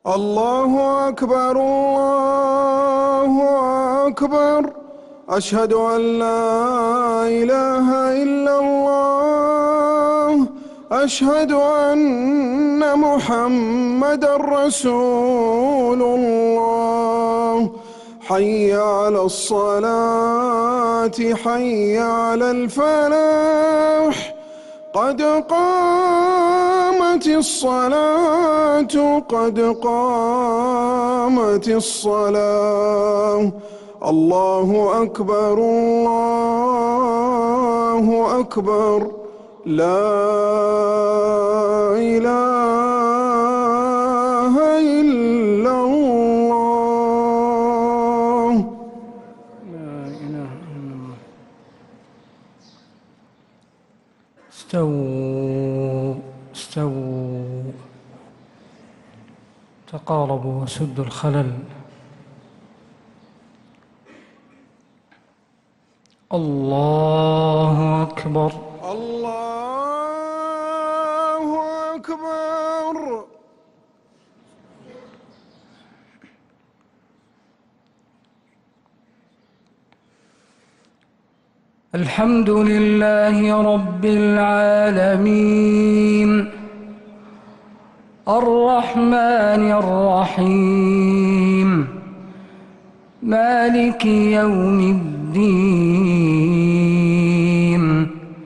الله أكبر الله أكبر. أشهد أن لا إله إلا الله. أشهد أن محمدًا رسول الله. حي على الصلاة حي على الفلاح. قد قامت الصلاة قد قامت الصلاة. الله أكبر الله أكبر. لا إله إلا الله. لا إله إلا الله. استووا استووا، تقاربوا وسدوا الخلل. الله أكبر الله أكبر. الحمد لله رب العالمين، الرحمن الرحيم، مالك يوم الدين.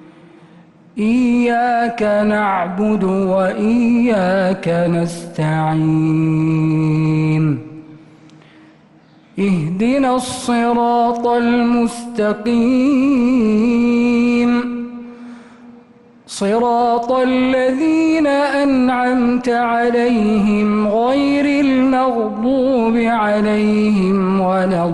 إياك نعبد وإياك نستعين. اهدنا الصراط المستقيم، صراط الذين أنعمت عليهم غير المغضوب عليهم ولا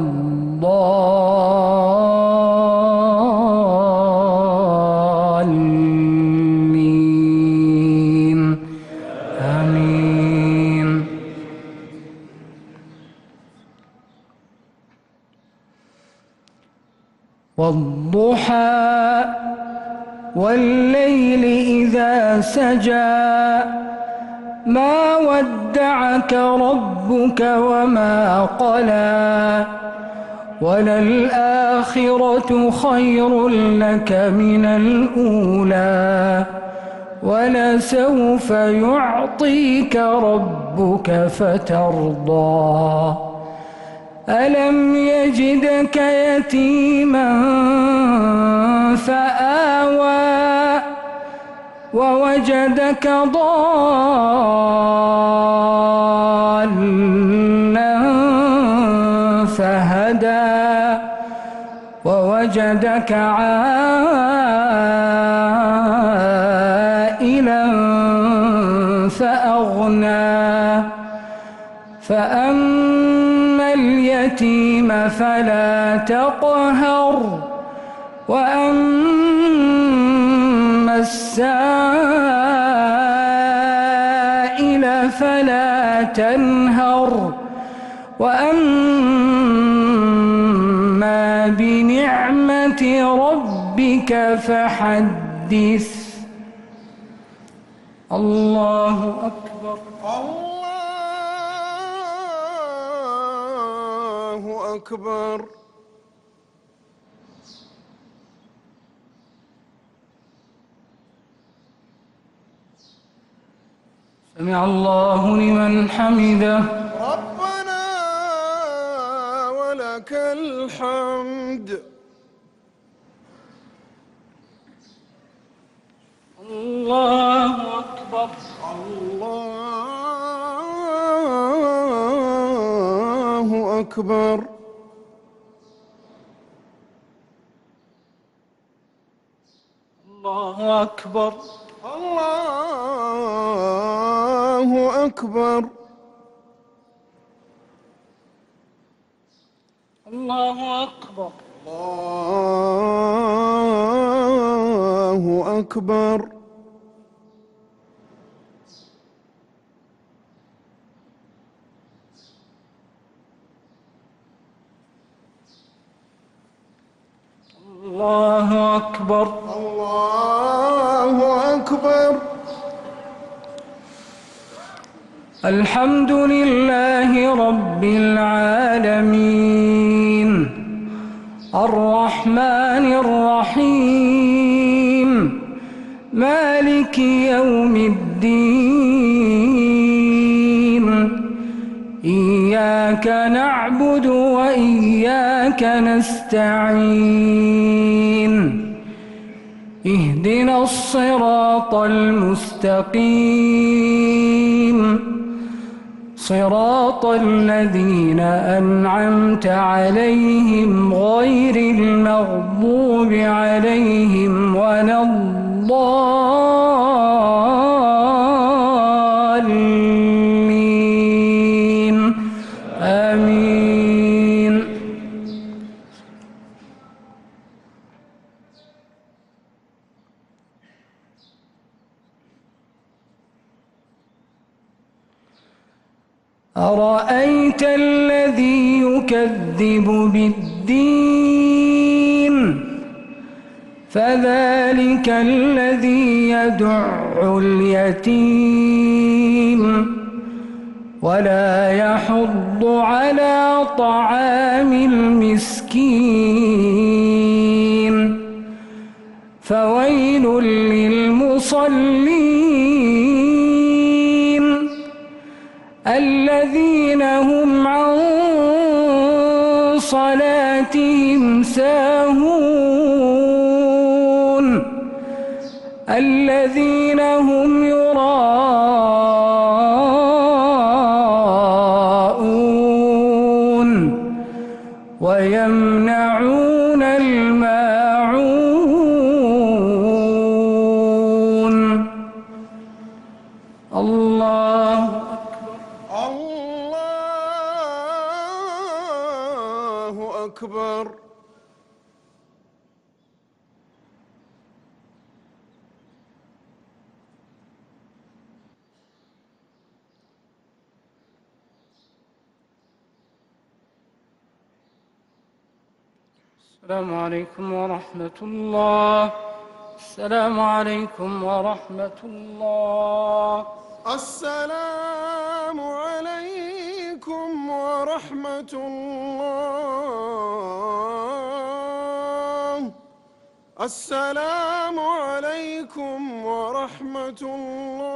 الضالين. آمين. والضحى والليل إذا سجى، ما ودعك ربك وما قلى، وللآخرة خير لك من الأولى، ولسوف يعطيك ربك فترضى. ألم يجدك يتيما فآوى، ووجدك ضالا فهدى، ووجدك عائلا فأغنى. فأما اليتيم فلا تقهر، وأما السائل فلا تنهر، وأما بنعمة ربك فحدث. الله أكبر الله أكبر. سمع الله لمن حمده. ربنا ولك الحمد. الله أكبر الله أكبر. الله أكبر الله أكبر. الله أكبر الله أكبر. الله أكبر الله أكبر. الحمد لله رب العالمين الرحمن الرحيم مالك يوم الدين إياك نعبد وإياك نستعين اهدنا الصراط المستقيم صراط الذين أنعمت عليهم غير المغضوب عليهم ولا الضالين آمين. أرأيت الذي يكذب بالدين فذلك الذي يدع اليتيم ولا يحض على طعام المسكين فويل للمصلين الذين هم عن صلاتهم ساهون الذين هم يراءون ويمنعون الماعون. الله الله أكبر. السلام عليكم ورحمة الله. السلام عليكم ورحمة الله. السلام عليكم ورحمة الله. السلام عليكم ورحمة الله.